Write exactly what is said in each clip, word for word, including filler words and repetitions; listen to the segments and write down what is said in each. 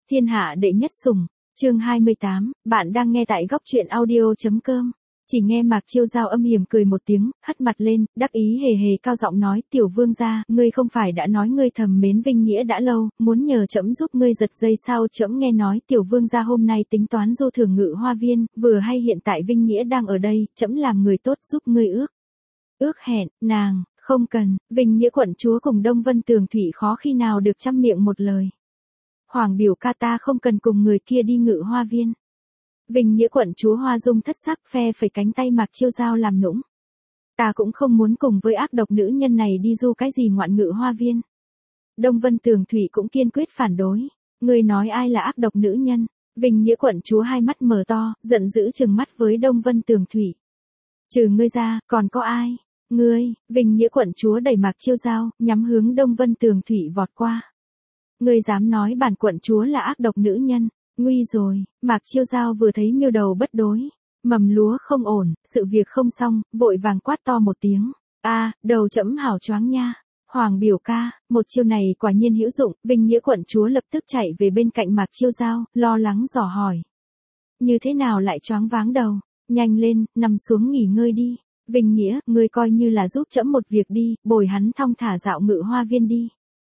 Thiên hạ đệ nhất sủng, chương hai mươi tám, bạn đang nghe tại góc truyện audio.com. Chỉ nghe Mạc Chiêu Giao âm hiểm cười một tiếng, hất mặt lên, đắc ý hề hề cao giọng nói, tiểu vương gia, ngươi không phải đã nói ngươi thầm mến Vinh Nghĩa đã lâu, muốn nhờ trẫm giúp ngươi giật dây sao? Trẫm nghe nói tiểu vương gia hôm nay tính toán du thưởng Ngự Hoa Viên, vừa hay hiện tại Vinh Nghĩa đang ở đây, trẫm làm người tốt giúp ngươi ước. Ước hẹn, nàng, không cần, Vinh Nghĩa quận chúa cùng Đông Vân Tường Thủy khó khi nào được trăm miệng một lời. Hoàng biểu ca, ta không cần cùng người kia đi Ngự Hoa Viên. Vinh Nghĩa quận chúa Hoa Dung thất sắc phe phẩy cánh tay Mạc Chiêu Giao làm nũng. Ta cũng không muốn cùng với ác độc nữ nhân này đi du cái gì ngoạn Ngự Hoa Viên. Đông Vân Tường Thủy cũng kiên quyết phản đối. Ngươi nói ai là ác độc nữ nhân? Vinh Nghĩa quận chúa hai mắt mở to, giận dữ trừng mắt với Đông Vân Tường Thủy. Trừ ngươi ra, còn có ai? Ngươi, Vinh Nghĩa quận chúa đẩy Mạc Chiêu Giao, nhắm hướng Đông Vân Tường Thủy vọt qua. Ngươi dám nói bản quận chúa là ác độc nữ nhân? Nguy rồi, Mạc Chiêu Giao vừa thấy miêu đầu bất đối, mầm lúa không ổn, sự việc không xong, vội vàng quát to một tiếng. A, đầu trẫm hảo choáng nha. Hoàng biểu ca, một chiêu này quả nhiên hữu dụng. Vinh Nghĩa quận chúa lập tức chạy về bên cạnh Mạc Chiêu Giao, lo lắng dò hỏi. Như thế nào lại choáng váng đầu? Nhanh lên, nằm xuống nghỉ ngơi đi. Vinh Nghĩa, ngươi coi như là giúp trẫm một việc đi, bồi hắn thong thả dạo Ngự Hoa Viên đi.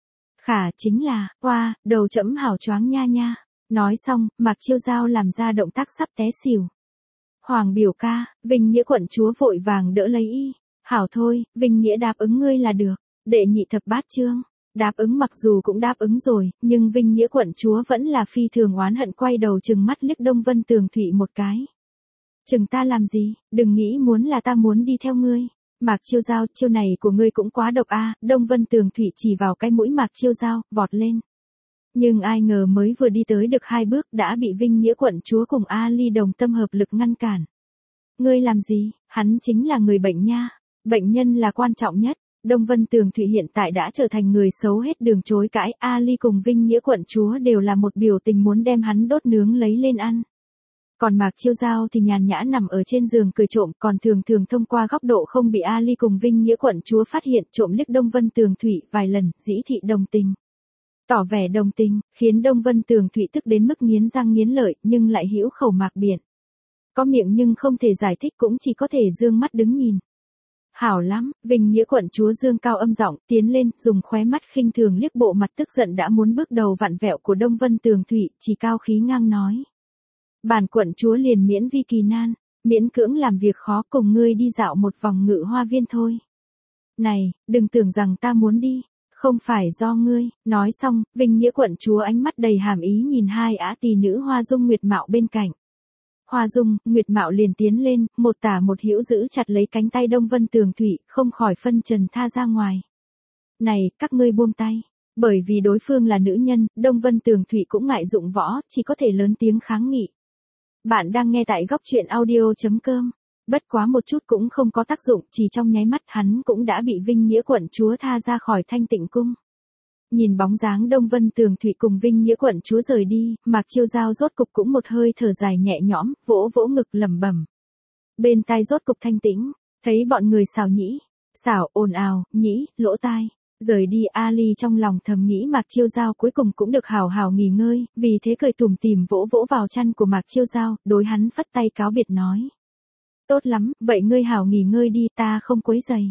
Khả chính là, oa, đầu trẫm hảo choáng nha nha. Nói xong, Mạc Chiêu Giao làm ra động tác sắp té xỉu. Hoàng biểu ca, Vinh Nghĩa quận chúa vội vàng đỡ lấy y. Hảo thôi, Vinh Nghĩa đáp ứng ngươi là được. Đệ nhị thập bát chương. Đáp ứng mặc dù cũng đáp ứng rồi, nhưng Vinh Nghĩa quận chúa vẫn là phi thường oán hận, quay đầu trừng mắt liếc Đông Vân Tường Thủy một cái. Chừng ta làm gì, đừng nghĩ muốn là ta muốn đi theo ngươi. Mạc Chiêu Giao, chiêu này của ngươi cũng quá độc a. Đông Vân Tường Thủy chỉ vào cái mũi Mạc Chiêu Giao, vọt lên. Nhưng ai ngờ mới vừa đi tới được hai bước đã bị Vinh Nghĩa quận chúa cùng A Ly đồng tâm hợp lực ngăn cản. Ngươi làm gì? Hắn chính là người bệnh nha. Bệnh nhân là quan trọng nhất. Đông Vân Tường Thủy hiện tại đã trở thành người xấu hết đường chối cãi. A Ly cùng Vinh Nghĩa quận chúa đều là một biểu tình muốn đem hắn đốt nướng lấy lên ăn. Còn Mạc Chiêu Giao thì nhàn nhã nằm ở trên giường cười trộm, còn thường thường thông qua góc độ không bị A Ly cùng Vinh Nghĩa quận chúa phát hiện trộm liếc Đông Vân Tường Thủy vài lần, dĩ thị đồng tình. Tỏ vẻ đồng tình, khiến Đông Vân Tường Thủy tức đến mức nghiến răng nghiến lợi, nhưng lại hữu khẩu mạc biện. Có miệng nhưng không thể giải thích, cũng chỉ có thể dương mắt đứng nhìn. Hảo lắm, Vinh Nghĩa quận chúa dương cao âm giọng, tiến lên, dùng khóe mắt khinh thường liếc bộ mặt tức giận đã muốn bước đầu vặn vẹo của Đông Vân Tường Thủy, chỉ cao khí ngang nói. Bản quận chúa liền miễn vi kỳ nan, miễn cưỡng làm việc khó, cùng ngươi đi dạo một vòng Ngự Hoa Viên thôi. Này, đừng tưởng rằng ta muốn đi. Không phải do ngươi. Nói xong, Vinh Nghĩa quận chúa ánh mắt đầy hàm ý nhìn hai ả tỳ nữ Hoa Dung Nguyệt Mạo bên cạnh. Hoa Dung, Nguyệt Mạo liền tiến lên, một tả một hữu giữ chặt lấy cánh tay Đông Vân Tường Thủy, không khỏi phân trần tha ra ngoài. Này, các ngươi buông tay. Bởi vì đối phương là nữ nhân, Đông Vân Tường Thủy cũng ngại dụng võ, chỉ có thể lớn tiếng kháng nghị. Bạn đang nghe tại góc truyện audio.com. Bất quá một chút cũng không có tác dụng, chỉ trong nháy mắt hắn cũng đã bị Vinh Nghĩa quận chúa tha ra khỏi Thanh Tịnh cung. Nhìn bóng dáng Đông Vân Tường Thủy cùng Vinh Nghĩa quận chúa rời đi, Mạc Chiêu Giao rốt cục cũng một hơi thở dài nhẹ nhõm, vỗ vỗ ngực lẩm bẩm. Bên tai rốt cục thanh tĩnh, thấy bọn người xào nhĩ, xảo ồn ào, nhĩ, lỗ tai. Rời đi A Ly trong lòng thầm nghĩ Mạc Chiêu Giao cuối cùng cũng được hào hào nghỉ ngơi, vì thế cười tủm tỉm vỗ vỗ vào chăn của Mạc Chiêu Giao, đối hắn phất tay cáo biệt nói. Tốt lắm, vậy ngươi hảo nghỉ ngơi đi, ta không quấy rầy.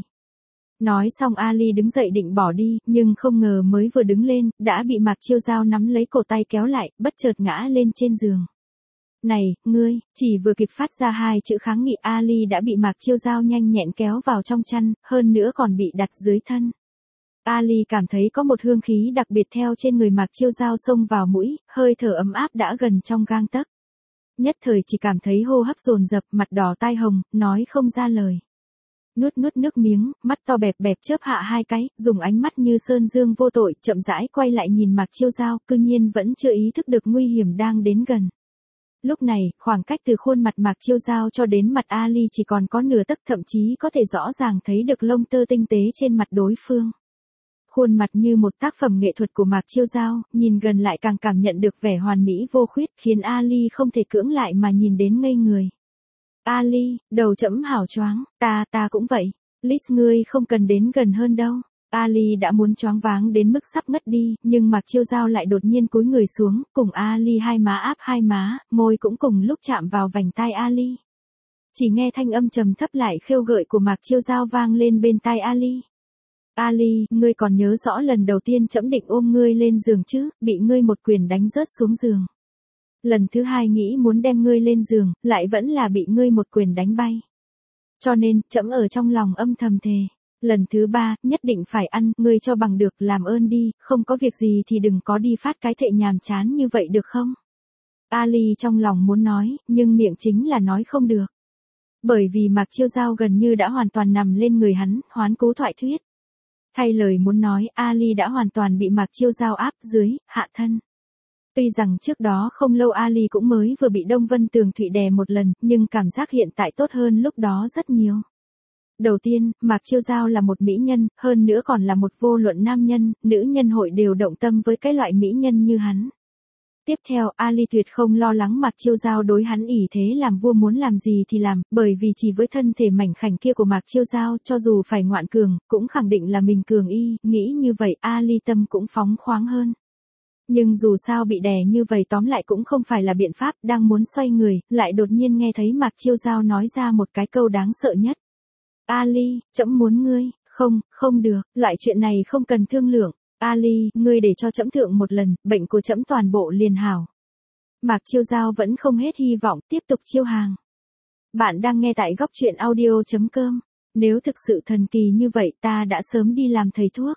Nói xong A Ly đứng dậy định bỏ đi, nhưng không ngờ mới vừa đứng lên, đã bị Mạc Chiêu Giao nắm lấy cổ tay kéo lại, bất chợt ngã lên trên giường. Này, ngươi, chỉ vừa kịp phát ra hai chữ kháng nghị, A Ly đã bị Mạc Chiêu Giao nhanh nhẹn kéo vào trong chăn, hơn nữa còn bị đặt dưới thân. A Ly cảm thấy có một hương khí đặc biệt theo trên người Mạc Chiêu Giao xông vào mũi, hơi thở ấm áp đã gần trong gang tấc. Nhất thời chỉ cảm thấy hô hấp dồn dập, mặt đỏ tai hồng, nói không ra lời. Nuốt nuốt nước miếng, mắt to bẹp bẹp chớp hạ hai cái, dùng ánh mắt như sơn dương vô tội, chậm rãi quay lại nhìn Mạc Chiêu Giao, cư nhiên vẫn chưa ý thức được nguy hiểm đang đến gần. Lúc này, khoảng cách từ khuôn mặt Mạc Chiêu Giao cho đến mặt A Ly chỉ còn có nửa tấc, thậm chí có thể rõ ràng thấy được lông tơ tinh tế trên mặt đối phương. Khuôn mặt như một tác phẩm nghệ thuật của Mạc Chiêu Giao, nhìn gần lại càng cảm nhận được vẻ hoàn mỹ vô khuyết, khiến A Ly không thể cưỡng lại mà nhìn đến ngây người. A Ly, đầu trẫm hảo choáng, ta, ta cũng vậy. Liz, ngươi không cần đến gần hơn đâu. Ali đã muốn choáng váng đến mức sắp ngất đi, nhưng Mạc Chiêu Giao lại đột nhiên cúi người xuống, cùng Ali hai má áp hai má, môi cũng cùng lúc chạm vào vành tai Ali. Chỉ nghe thanh âm trầm thấp lại khêu gợi của Mạc Chiêu Giao vang lên bên tai Ali. Ali, ngươi còn nhớ rõ lần đầu tiên trẫm định ôm ngươi lên giường chứ, bị ngươi một quyền đánh rớt xuống giường. Lần thứ hai nghĩ muốn đem ngươi lên giường, lại vẫn là bị ngươi một quyền đánh bay. Cho nên, trẫm ở trong lòng âm thầm thề. Lần thứ ba, nhất định phải ăn, ngươi cho bằng được, làm ơn đi, không có việc gì thì đừng có đi phát cái thệ nhàm chán như vậy được không? Ali trong lòng muốn nói, nhưng miệng chính là nói không được. Bởi vì Mạc Chiêu Giao gần như đã hoàn toàn nằm lên người hắn, hoán cố thoại thuyết. Thay lời muốn nói, Ali đã hoàn toàn bị Mạc Chiêu Giao áp dưới, hạ thân. Tuy rằng trước đó không lâu Ali cũng mới vừa bị Đông Vân Tường Thụy đè một lần, nhưng cảm giác hiện tại tốt hơn lúc đó rất nhiều. Đầu tiên, Mạc Chiêu Giao là một mỹ nhân, hơn nữa còn là một vô luận nam nhân, nữ nhân hội đều động tâm với cái loại mỹ nhân như hắn. Tiếp theo, Ali tuyệt không lo lắng Mạc Chiêu Giao đối hắn ỷ thế làm vua muốn làm gì thì làm, bởi vì chỉ với thân thể mảnh khảnh kia của Mạc Chiêu Giao, cho dù phải ngoạn cường, cũng khẳng định là mình cường y, nghĩ như vậy Ali tâm cũng phóng khoáng hơn. Nhưng dù sao bị đè như vậy tóm lại cũng không phải là biện pháp, đang muốn xoay người, lại đột nhiên nghe thấy Mạc Chiêu Giao nói ra một cái câu đáng sợ nhất. Ali, trẫm muốn ngươi, không, không được, loại chuyện này không cần thương lượng. Ali, ngươi để cho trẫm thượng một lần, bệnh của trẫm toàn bộ liền hảo. Mạc Chiêu Giao vẫn không hết hy vọng, tiếp tục chiêu hàng. Bạn đang nghe tại góc truyện audio chấm com. Nếu thực sự thần kỳ như vậy ta đã sớm đi làm thầy thuốc.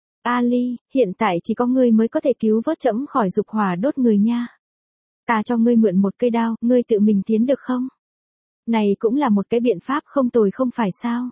Ali, hiện tại chỉ có ngươi mới có thể cứu vớt trẫm khỏi dục hỏa đốt người nha. Ta cho ngươi mượn một cây đao, ngươi tự mình tiến được không? Này cũng là một cái biện pháp không tồi không phải sao?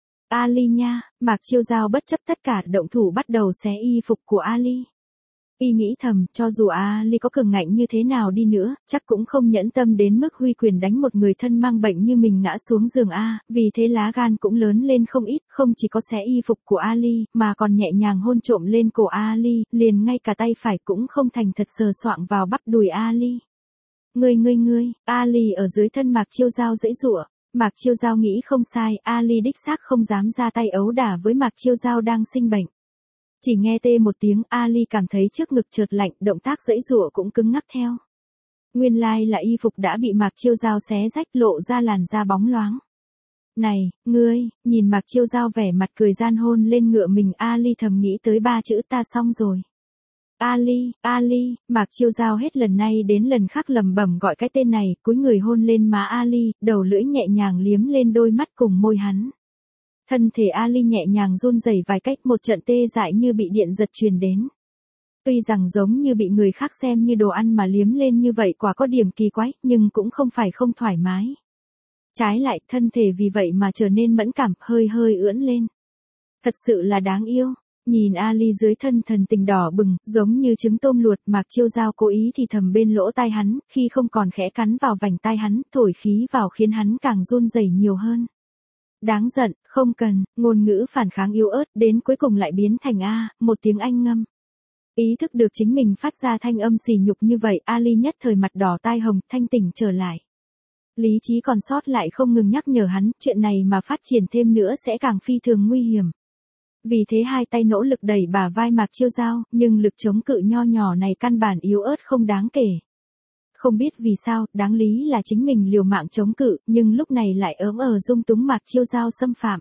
Ali nha, Mạc Chiêu Giao bất chấp tất cả động thủ bắt đầu xé y phục của Ali. Y nghĩ thầm, cho dù Ali có cường ngạnh như thế nào đi nữa, chắc cũng không nhẫn tâm đến mức huy quyền đánh một người thân mang bệnh như mình ngã xuống giường A, vì thế lá gan cũng lớn lên không ít, không chỉ có xé y phục của Ali, mà còn nhẹ nhàng hôn trộm lên cổ Ali, liền ngay cả tay phải cũng không thành thật sờ soạng vào bắp đùi Ali. Ngươi ngươi ngươi, Ali ở dưới thân Mạc Chiêu Giao giãy giụa. Mạc Chiêu Giao nghĩ không sai, Ali đích xác không dám ra tay ấu đả với Mạc Chiêu Giao đang sinh bệnh. Chỉ nghe tê một tiếng, Ali cảm thấy trước ngực chợt lạnh, động tác giãy giụa cũng cứng ngắc theo. Nguyên lai là y phục đã bị Mạc Chiêu Giao xé rách lộ ra làn da bóng loáng. Này, ngươi, nhìn Mạc Chiêu Giao vẻ mặt cười gian hôn lên ngựa mình, Ali thầm nghĩ tới ba chữ ta xong rồi. Ali, Ali, Mạc Chiêu Giao hết lần này đến lần khác lẩm bẩm gọi cái tên này, cúi người hôn lên má Ali, đầu lưỡi nhẹ nhàng liếm lên đôi mắt cùng môi hắn. Thân thể Ali nhẹ nhàng run rẩy vài cách, một trận tê dại như bị điện giật truyền đến. Tuy rằng giống như bị người khác xem như đồ ăn mà liếm lên như vậy quả có điểm kỳ quái, nhưng cũng không phải không thoải mái. Trái lại, thân thể vì vậy mà trở nên mẫn cảm, hơi hơi ưỡn lên. Thật sự là đáng yêu. Nhìn Ali dưới thân thần tình đỏ bừng, giống như trứng tôm luộc, Mạc Chiêu Giao cố ý thì thầm bên lỗ tai hắn, khi không còn khẽ cắn vào vành tai hắn, thổi khí vào khiến hắn càng run rẩy nhiều hơn. Đáng giận, không cần, ngôn ngữ phản kháng yếu ớt, đến cuối cùng lại biến thành a, một tiếng anh ngâm. Ý thức được chính mình phát ra thanh âm sỉ nhục như vậy, Ali nhất thời mặt đỏ tai hồng, thanh tỉnh trở lại. Lý trí còn sót lại không ngừng nhắc nhở hắn, chuyện này mà phát triển thêm nữa sẽ càng phi thường nguy hiểm. Vì thế hai tay nỗ lực đẩy bả vai Mạc Chiêu Giao, nhưng lực chống cự nho nhỏ này căn bản yếu ớt không đáng kể. Không biết vì sao, đáng lý là chính mình liều mạng chống cự, nhưng lúc này lại ớm ở dung túng Mạc Chiêu Giao xâm phạm.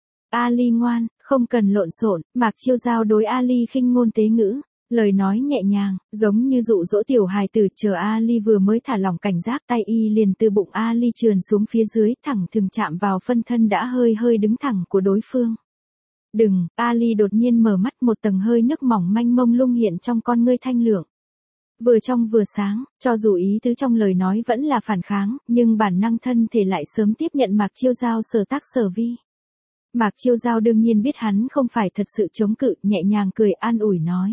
Ali ngoan, không cần lộn xộn, Mạc Chiêu Giao đối Ali khinh ngôn tế ngữ, lời nói nhẹ nhàng, giống như dụ dỗ tiểu hài tử, chờ Ali vừa mới thả lỏng cảnh giác, tay y liền từ bụng Ali trườn xuống phía dưới, thẳng thường chạm vào phân thân đã hơi hơi đứng thẳng của đối phương. Đừng, Ali đột nhiên mở mắt, một tầng hơi nước mỏng manh mông lung hiện trong con ngươi thanh lượng. Vừa trong vừa sáng, cho dù ý tứ trong lời nói vẫn là phản kháng, nhưng bản năng thân thể lại sớm tiếp nhận Mạc Chiêu Giao sở tác sở vi. Mạc Chiêu Giao đương nhiên biết hắn không phải thật sự chống cự, nhẹ nhàng cười an ủi nói.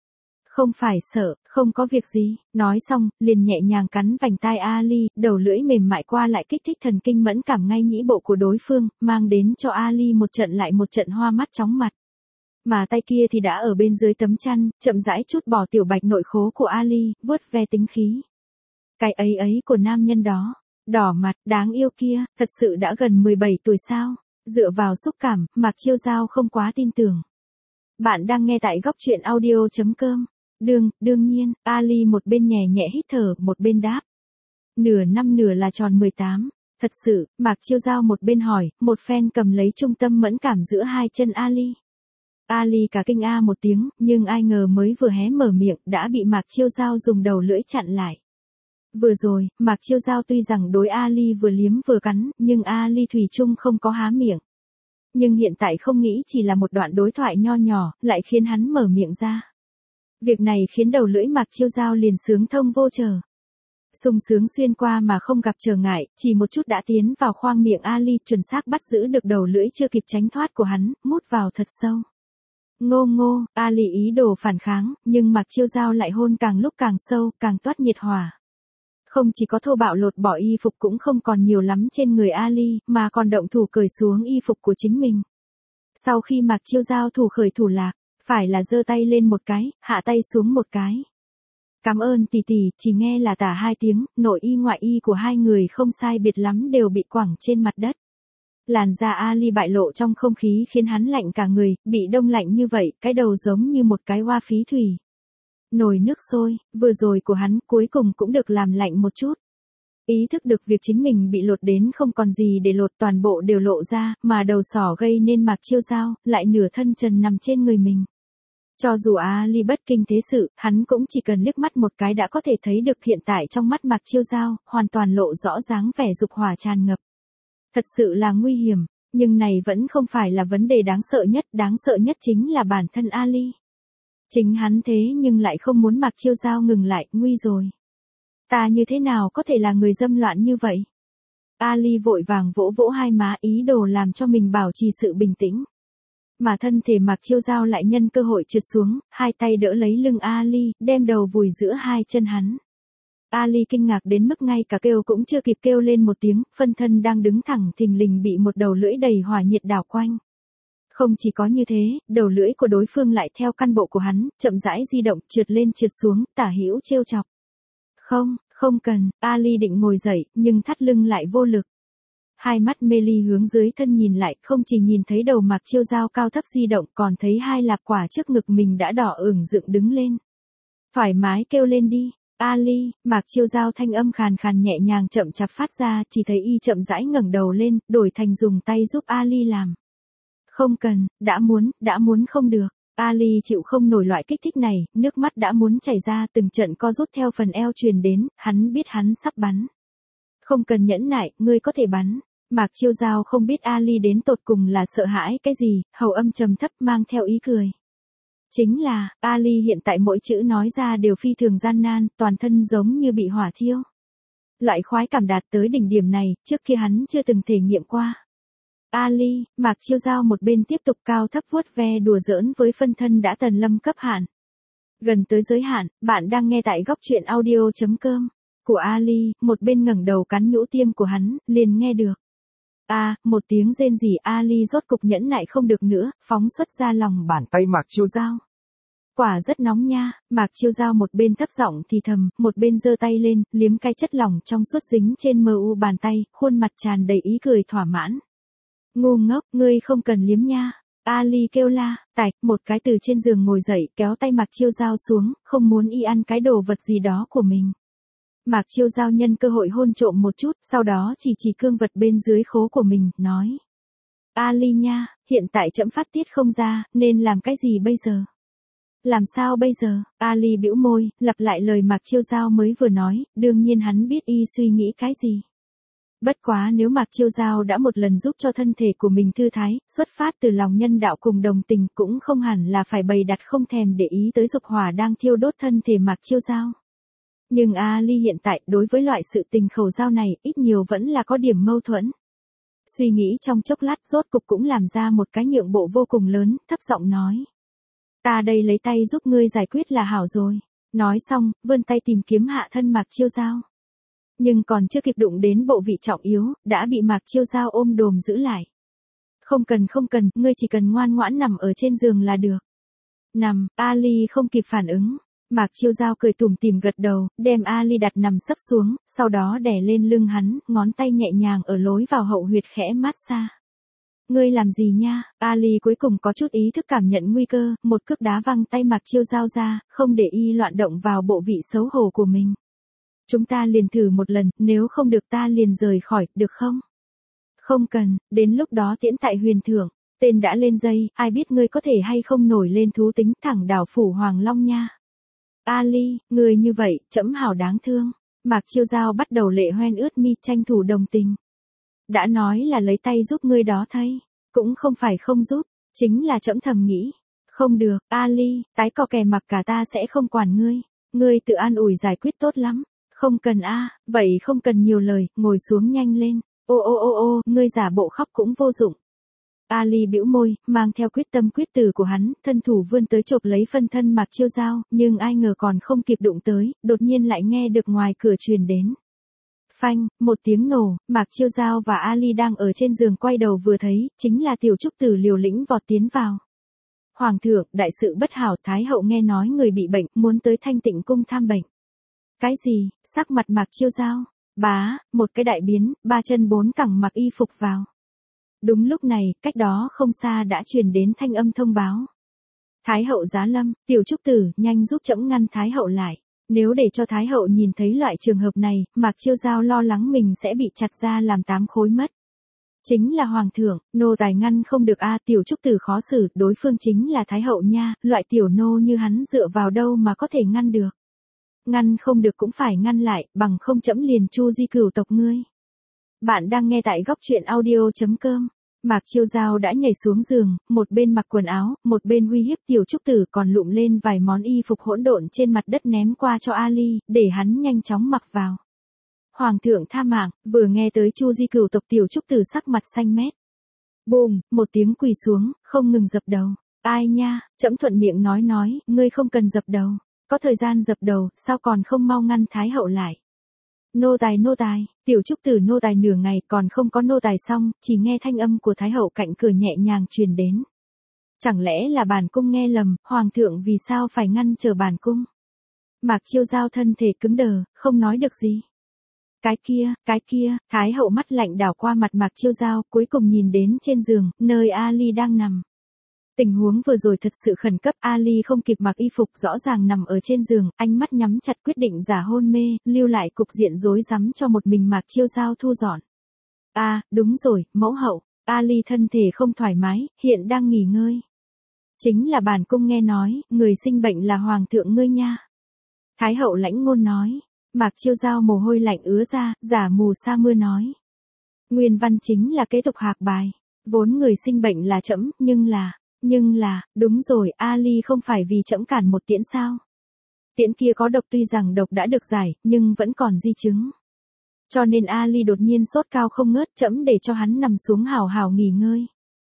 Không phải sợ, không có việc gì, nói xong, liền nhẹ nhàng cắn vành tai Ali, đầu lưỡi mềm mại qua lại kích thích thần kinh mẫn cảm ngay nhĩ bộ của đối phương, mang đến cho Ali một trận lại một trận hoa mắt chóng mặt. Mà tay kia thì đã ở bên dưới tấm chăn, chậm rãi chút bỏ tiểu bạch nội khố của Ali, vuốt ve tính khí. Cái ấy ấy của nam nhân đó, đỏ mặt, đáng yêu kia, thật sự đã gần mười bảy tuổi sao? Dựa vào xúc cảm, Mạc Chiêu Giao không quá tin tưởng. Bạn đang nghe tại góc truyện audio chấm com. Đương, đương nhiên, Ali một bên nhẹ nhẹ hít thở, một bên đáp. Nửa năm nửa là tròn mười tám. Thật sự, Mạc Chiêu Giao một bên hỏi, một phen cầm lấy trung tâm mẫn cảm giữa hai chân Ali. Ali cả kinh a một tiếng, nhưng ai ngờ mới vừa hé mở miệng đã bị Mạc Chiêu Giao dùng đầu lưỡi chặn lại. Vừa rồi, Mạc Chiêu Giao tuy rằng đối Ali vừa liếm vừa cắn, nhưng Ali thủy chung không có há miệng. Nhưng hiện tại không nghĩ chỉ là một đoạn đối thoại nho nhỏ, lại khiến hắn mở miệng ra. Việc này khiến đầu lưỡi Mạc Chiêu Giao liền sướng thông vô chờ. Sung sướng xuyên qua mà không gặp trở ngại, chỉ một chút đã tiến vào khoang miệng Ali, chuẩn xác bắt giữ được đầu lưỡi chưa kịp tránh thoát của hắn, mút vào thật sâu. Ngô ngô, Ali ý đồ phản kháng, nhưng Mạc Chiêu Giao lại hôn càng lúc càng sâu, càng toát nhiệt hỏa. Không chỉ có thô bạo lột bỏ y phục cũng không còn nhiều lắm trên người Ali, mà còn động thủ cởi xuống y phục của chính mình. Sau khi Mạc Chiêu Giao thủ khởi thủ lạc, phải là giơ tay lên một cái, hạ tay xuống một cái. Cảm ơn tỷ tỷ, chỉ nghe là tả hai tiếng, nội y ngoại y của hai người không sai biệt lắm đều bị quẳng trên mặt đất. Làn da Ali bại lộ trong không khí khiến hắn lạnh cả người, bị đông lạnh như vậy, cái đầu giống như một cái hoa phí thủy. Nồi nước sôi, vừa rồi của hắn cuối cùng cũng được làm lạnh một chút. Ý thức được việc chính mình bị lột đến không còn gì để lột, toàn bộ đều lộ ra, mà đầu sỏ gây nên Mạc Chiêu Giao, lại nửa thân trần nằm trên người mình. Cho dù Ali bất kinh thế sự, hắn cũng chỉ cần liếc mắt một cái đã có thể thấy được hiện tại trong mắt Mạc Chiêu Giao, hoàn toàn lộ rõ dáng vẻ dục hỏa tràn ngập. Thật sự là nguy hiểm, nhưng này vẫn không phải là vấn đề đáng sợ nhất, đáng sợ nhất chính là bản thân Ali. Chính hắn thế nhưng lại không muốn Mạc Chiêu Giao ngừng lại, nguy rồi. Ta như thế nào có thể là người dâm loạn như vậy? Ali vội vàng vỗ vỗ hai má, ý đồ làm cho mình bảo trì sự bình tĩnh. Mà thân thể Mạc Chiêu Giao lại nhân cơ hội trượt xuống, hai tay đỡ lấy lưng Ali, đem đầu vùi giữa hai chân hắn. Ali kinh ngạc đến mức ngay cả kêu cũng chưa kịp kêu lên một tiếng, phân thân đang đứng thẳng thình lình bị một đầu lưỡi đầy hỏa nhiệt đảo quanh. Không chỉ có như thế, đầu lưỡi của đối phương lại theo căn bộ của hắn, chậm rãi di động, trượt lên trượt xuống, tả hữu trêu chọc. Không, không cần, Ali định ngồi dậy, nhưng thắt lưng lại vô lực. Hai mắt mê ly hướng dưới thân nhìn lại, không chỉ nhìn thấy đầu Mạc Chiêu Giao cao thấp di động, còn thấy hai lạp quả trước ngực mình đã đỏ ửng dựng đứng lên. Thoải mái kêu lên đi, Ali, Mạc Chiêu Giao thanh âm khàn khàn nhẹ nhàng chậm chạp phát ra, chỉ thấy y chậm rãi ngẩng đầu lên, đổi thành dùng tay giúp Ali làm. Không cần, đã muốn, đã muốn không được. Ali chịu không nổi loại kích thích này, nước mắt đã muốn chảy ra, từng trận co rút theo phần eo truyền đến, hắn biết hắn sắp bắn. Không cần nhẫn nại, ngươi có thể bắn. Mạc Chiêu Giao không biết Ali đến tột cùng là sợ hãi cái gì, hầu âm trầm thấp mang theo ý cười. Chính là, Ali hiện tại mỗi chữ nói ra đều phi thường gian nan, toàn thân giống như bị hỏa thiêu. Loại khoái cảm đạt tới đỉnh điểm này, trước kia hắn chưa từng thể nghiệm qua. Ali, Mạc Chiêu Giao một bên tiếp tục cao thấp vuốt ve đùa giỡn với phân thân đã tần lâm cấp hạn. Gần tới giới hạn, bạn đang nghe tại góc truyện audio chấm com. Của Ali, một bên ngẩng đầu cắn nhũ tiêm của hắn, liền nghe được. A, à, một tiếng rên rỉ, Ali rốt cục nhẫn nại không được nữa, phóng xuất ra lòng bàn tay Mạc Chiêu Giao. Quả rất nóng nha, Mạc Chiêu Giao một bên thấp giọng thì thầm, một bên giơ tay lên, liếm cái chất lỏng trong suốt dính trên mờ u bàn tay, khuôn mặt tràn đầy ý cười thỏa mãn. Ngu ngốc, ngươi không cần liếm nha. Ali kêu la, tạch, một cái từ trên giường ngồi dậy, kéo tay Mạc Chiêu Giao xuống, không muốn y ăn cái đồ vật gì đó của mình. Mạc Chiêu Giao nhân cơ hội hôn trộm một chút, sau đó chỉ chỉ cương vật bên dưới khố của mình, nói. Ali nha, hiện tại trẫm phát tiết không ra, nên làm cái gì bây giờ? Làm sao bây giờ? Ali bĩu môi, lặp lại lời Mạc Chiêu Giao mới vừa nói, đương nhiên hắn biết y suy nghĩ cái gì. Bất quá nếu Mạc Chiêu Giao đã một lần giúp cho thân thể của mình thư thái, xuất phát từ lòng nhân đạo cùng đồng tình cũng không hẳn là phải bày đặt không thèm để ý tới dục hỏa đang thiêu đốt thân thể Mạc Chiêu Giao. Nhưng Ali hiện tại đối với loại sự tình khẩu giao này ít nhiều vẫn là có điểm mâu thuẫn. Suy nghĩ trong chốc lát rốt cục cũng làm ra một cái nhượng bộ vô cùng lớn, thấp giọng nói. Ta đây lấy tay giúp ngươi giải quyết là hảo rồi. Nói xong, vươn tay tìm kiếm hạ thân Mạc Chiêu Giao. Nhưng còn chưa kịp đụng đến bộ vị trọng yếu, đã bị Mạc Chiêu Giao ôm đồm giữ lại. Không cần không cần, ngươi chỉ cần ngoan ngoãn nằm ở trên giường là được. Nằm, Ali không kịp phản ứng. Mạc Chiêu Giao cười tủm tỉm gật đầu, đem Ali đặt nằm sấp xuống, sau đó đè lên lưng hắn, ngón tay nhẹ nhàng ở lối vào hậu huyệt khẽ mát xa. Ngươi làm gì nha? Ali cuối cùng có chút ý thức cảm nhận nguy cơ, một cước đá văng tay Mạc Chiêu Giao ra, không để y loạn động vào bộ vị xấu hổ của mình. Chúng ta liền thử một lần, nếu không được ta liền rời khỏi, được không? Không cần, đến lúc đó tiễn tại huyền thượng, tên đã lên dây, ai biết ngươi có thể hay không nổi lên thú tính thẳng đảo phủ Hoàng Long nha. Ali, người như vậy, trẫm hảo đáng thương. Mạc Chiêu Giao bắt đầu lệ hoen ướt mi tranh thủ đồng tình. Đã nói là lấy tay giúp ngươi đó thay, cũng không phải không giúp, chính là trẫm thầm nghĩ. Không được, Ali, tái cò kè mặc cả ta sẽ không quản ngươi, ngươi tự an ủi giải quyết tốt lắm. Không cần a, vậy không cần nhiều lời, ngồi xuống nhanh lên. Ô ô ô ô, ngươi giả bộ khóc cũng vô dụng. Ali bĩu môi, mang theo quyết tâm quyết tử của hắn, thân thủ vươn tới chộp lấy phân thân Mạc Chiêu Giao, nhưng ai ngờ còn không kịp đụng tới, đột nhiên lại nghe được ngoài cửa truyền đến. Phanh, một tiếng nổ, Mạc Chiêu Giao và Ali đang ở trên giường quay đầu vừa thấy, chính là tiểu trúc tử liều lĩnh vọt tiến vào. Hoàng thượng, đại sự bất hảo, Thái hậu nghe nói người bị bệnh, muốn tới Thanh Tịnh cung thăm bệnh. Cái gì? Sắc mặt Mạc Chiêu Giao, bá, một cái đại biến, ba chân bốn cẳng mặc y phục vào. Đúng lúc này, cách đó không xa đã truyền đến thanh âm thông báo. Thái hậu giá lâm, tiểu trúc tử, nhanh giúp trẫm ngăn Thái hậu lại. Nếu để cho Thái hậu nhìn thấy loại trường hợp này, Mạc Chiêu Giao lo lắng mình sẽ bị chặt ra làm tám khối mất. Chính là hoàng thượng, nô tài ngăn không được a, tiểu trúc tử khó xử, đối phương chính là Thái hậu nha, loại tiểu nô như hắn dựa vào đâu mà có thể ngăn được. Ngăn không được cũng phải ngăn lại, bằng không trẫm liền chu di cửu tộc ngươi. Bạn đang nghe tại góc truyện audio chấm com. Mạc Chiêu Giao đã nhảy xuống giường, một bên mặc quần áo, một bên uy hiếp tiểu trúc tử còn lụm lên vài món y phục hỗn độn trên mặt đất ném qua cho Ali, để hắn nhanh chóng mặc vào. Hoàng thượng tha mạng, vừa nghe tới chu di cửu tộc tiểu trúc tử sắc mặt xanh mét. Bùm, một tiếng quỳ xuống, không ngừng dập đầu. Ai nha, trẫm thuận miệng nói nói, ngươi không cần dập đầu. Có thời gian dập đầu, sao còn không mau ngăn Thái hậu lại. Nô tài nô tài, tiểu trúc tử nô tài nửa ngày còn không có nô tài xong, chỉ nghe thanh âm của Thái hậu cạnh cửa nhẹ nhàng truyền đến. Chẳng lẽ là bản cung nghe lầm, hoàng thượng vì sao phải ngăn trở bản cung? Mạc Chiêu Giao thân thể cứng đờ, không nói được gì. Cái kia, cái kia, Thái hậu mắt lạnh đảo qua mặt Mạc Chiêu Giao, cuối cùng nhìn đến trên giường, nơi Ali đang nằm. Tình huống vừa rồi thật sự khẩn cấp, Ali không kịp mặc y phục rõ ràng nằm ở trên giường, ánh mắt nhắm chặt quyết định giả hôn mê, lưu lại cục diện rối rắm cho một mình Mạc Chiêu Giao thu dọn. À, đúng rồi, mẫu hậu, Ali thân thể không thoải mái, hiện đang nghỉ ngơi. Chính là bản cung nghe nói, người sinh bệnh là hoàng thượng ngươi nha. Thái hậu lãnh ngôn nói, Mạc Chiêu Giao mồ hôi lạnh ứa ra, giả mù sa mưa nói. Nguyên văn chính là kế tục hạc bài, vốn người sinh bệnh là trẫm, nhưng là... Nhưng là, đúng rồi, Ali không phải vì trẫm cản một tiễn sao? Tiễn kia có độc, tuy rằng độc đã được giải, nhưng vẫn còn di chứng. Cho nên Ali đột nhiên sốt cao không ngớt, trẫm để cho hắn nằm xuống hào hào nghỉ ngơi.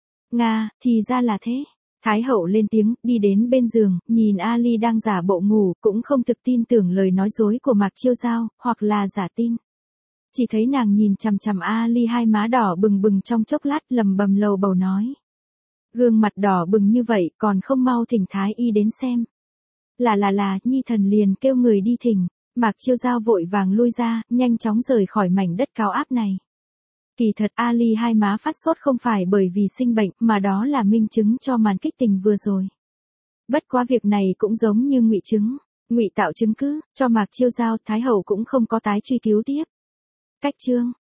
Nga, thì ra là thế. Thái hậu lên tiếng, đi đến bên giường, nhìn Ali đang giả bộ ngủ, cũng không thực tin tưởng lời nói dối của Mạc Chiêu Giao, hoặc là giả tin. Chỉ thấy nàng nhìn chằm chằm Ali hai má đỏ bừng bừng trong chốc lát, lầm bầm lầu bầu nói. Gương mặt đỏ bừng như vậy, còn không mau thỉnh Thái y đến xem. Là là là, nhi thần liền kêu người đi thỉnh. Mạc Chiêu Giao vội vàng lui ra, nhanh chóng rời khỏi mảnh đất cao áp này. Kỳ thật Ali hai má phát sốt không phải bởi vì sinh bệnh, mà đó là minh chứng cho màn kích tình vừa rồi. Bất quá việc này cũng giống như ngụy chứng, ngụy tạo chứng cứ, cho Mạc Chiêu Giao, Thái hậu cũng không có tái truy cứu tiếp. Cách chương